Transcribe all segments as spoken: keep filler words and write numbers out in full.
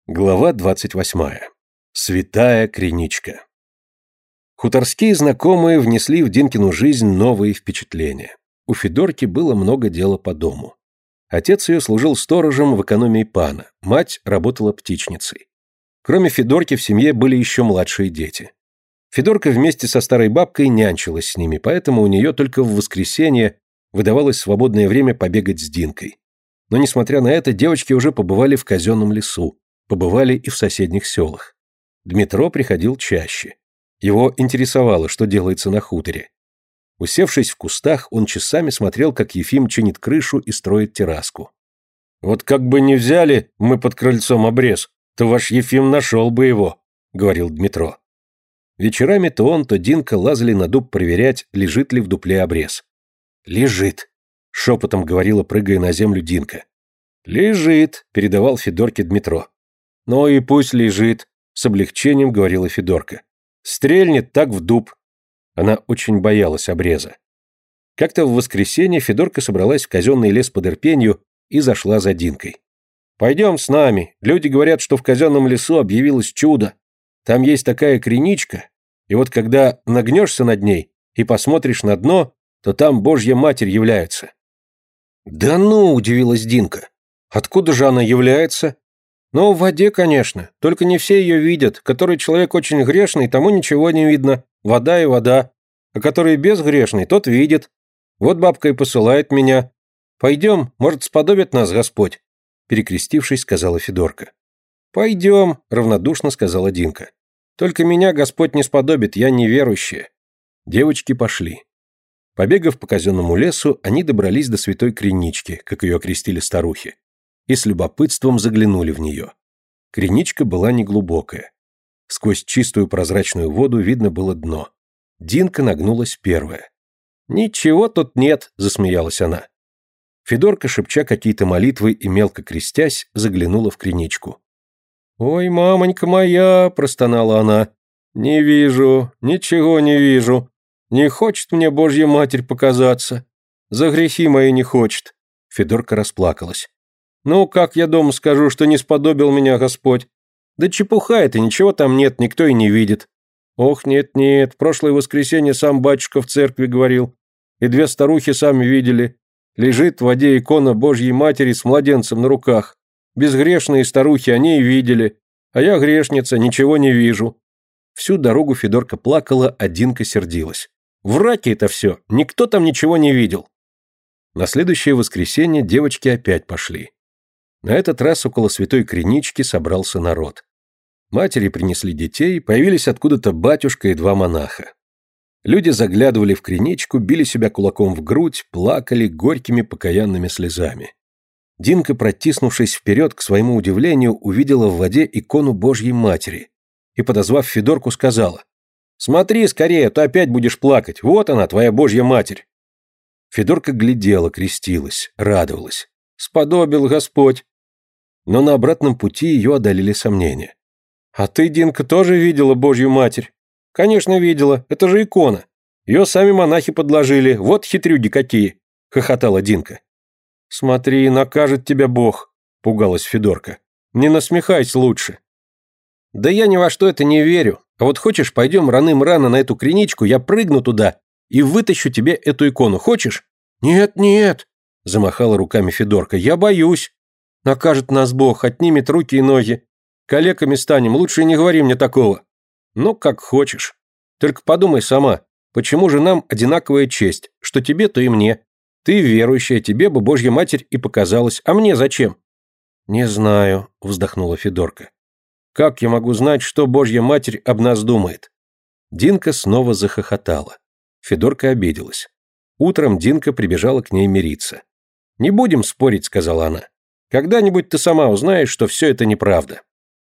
Глава двадцать восьмая. Святая Криничка. Хуторские знакомые внесли в Динкину жизнь новые впечатления. У Федорки было много дела по дому. Отец ее служил сторожем в экономии пана, мать работала птичницей. Кроме Федорки в семье были еще младшие дети. Федорка вместе со старой бабкой нянчилась с ними, поэтому у нее только в воскресенье выдавалось свободное время побегать с Динкой. Но, несмотря на это, девочки уже побывали в казенном лесу, побывали и в соседних селах. Дмитро приходил чаще. Его интересовало, что делается на хуторе. Усевшись в кустах, он часами смотрел, как Ефим чинит крышу и строит терраску. «Вот как бы не взяли мы под крыльцом обрез, то ваш Ефим нашел бы его», — говорил Дмитро. Вечерами то он, то Динка лазали на дуб проверять, лежит ли в дупле обрез. «Лежит», — шепотом говорила, прыгая на землю, Динка. «Лежит», — передавал Федорке Дмитро. «Ну и пусть лежит», — с облегчением говорила Федорка. «Стрельнет так в дуб». Она очень боялась обреза. Как-то в воскресенье Федорка собралась в казенный лес под Ирпенью и зашла за Динкой. «Пойдем с нами. Люди говорят, что в казенном лесу объявилось чудо. Там есть такая криничка, и вот когда нагнешься над ней и посмотришь на дно, то там Божья Матерь является». «Да ну!» – удивилась Динка. «Откуда же она является?» «Ну, в воде, конечно, только не все ее видят. Который человек очень грешный, тому ничего не видно. Вода и вода. А который безгрешный, тот видит. Вот бабка и посылает меня. Пойдем, может, сподобит нас Господь», — перекрестившись, сказала Федорка. «Пойдем», — равнодушно сказала Динка. «Только меня Господь не сподобит, я неверующая». Девочки пошли. Побегав по казенному лесу, они добрались до святой Кринички, как ее окрестили старухи, и с любопытством заглянули в нее. Криничка была неглубокая. Сквозь чистую прозрачную воду видно было дно. Динка нагнулась первая. «Ничего тут нет», — засмеялась она. Федорка, шепча какие-то молитвы и мелко крестясь, заглянула в Криничку. «Ой, мамонька моя», — простонала она, — «не вижу, ничего не вижу. Не хочет мне Божья Матерь показаться. За грехи мои не хочет». Федорка расплакалась. «Ну, как я дома скажу, что не сподобил меня Господь? Да чепуха это, ничего там нет, никто и не видит. Ох, нет-нет, прошлое воскресенье сам батюшка в церкви говорил, и две старухи сами видели. Лежит в воде икона Божьей Матери с младенцем на руках. Безгрешные старухи, они и видели. А я грешница, ничего не вижу». Всю дорогу Федорка плакала, а Динка сердилась. «Враки это все, никто там ничего не видел». На следующее воскресенье девочки опять пошли. На этот раз около святой Кринички собрался народ. Матери принесли детей, появились откуда-то батюшка и два монаха. Люди заглядывали в Криничку, били себя кулаком в грудь, плакали горькими покаянными слезами. Динка, протиснувшись вперед, к своему удивлению, увидела в воде икону Божьей Матери и, подозвав Федорку, сказала: «Смотри скорее, а то опять будешь плакать, вот она, твоя Божья Матерь». Федорка глядела, крестилась, радовалась. «Сподобил Господь». Но на обратном пути ее одолели сомнения. «А ты, Динка, тоже видела Божью Матерь?» «Конечно, видела, это же икона. Ее сами монахи подложили, вот хитрюги какие», — хохотала Динка. «Смотри, накажет тебя Бог», — пугалась Федорка. «Не насмехайся лучше». «Да я ни во что это не верю. А вот хочешь, пойдем раным-рано на эту криничку, я прыгну туда и вытащу тебе эту икону. Хочешь?» «Нет, нет», — замахала руками Федорка, — «я боюсь. Накажет нас Бог, отнимет руки и ноги. Калеками станем, лучше не говори мне такого». «Ну, как хочешь. Только подумай сама, почему же нам одинаковая честь, что тебе, то и мне? Ты верующая, тебе бы Божья Матерь и показалась, а мне зачем?» «Не знаю», — вздохнула Федорка. «Как я могу знать, что Божья Матерь об нас думает?» Динка снова захохотала. Федорка обиделась. Утром Динка прибежала к ней мириться. «Не будем спорить», — сказала она. «Когда-нибудь ты сама узнаешь, что все это неправда».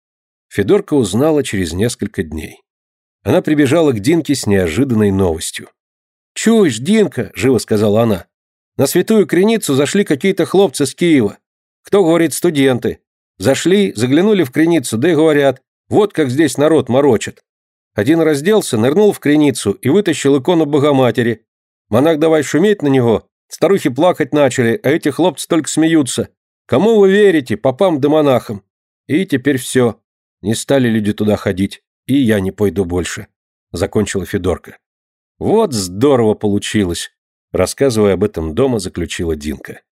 Федорка узнала через несколько дней. Она прибежала к Динке с неожиданной новостью. «Чуешь, Динка», — живо сказала она, — «на святую Криницу зашли какие-то хлопцы с Киева. Кто, говорит, студенты. Зашли, заглянули в Криницу, да и говорят, вот как здесь народ морочит. Один разделся, нырнул в Криницу и вытащил икону Богоматери. Монах давай шуметь на него, старухи плакать начали, а эти хлопцы только смеются. Кому вы верите, попам да монахам? И теперь все. Не стали люди туда ходить, и я не пойду больше», — закончила Федорка. «Вот здорово получилось», — рассказывая об этом дома, заключила Динка.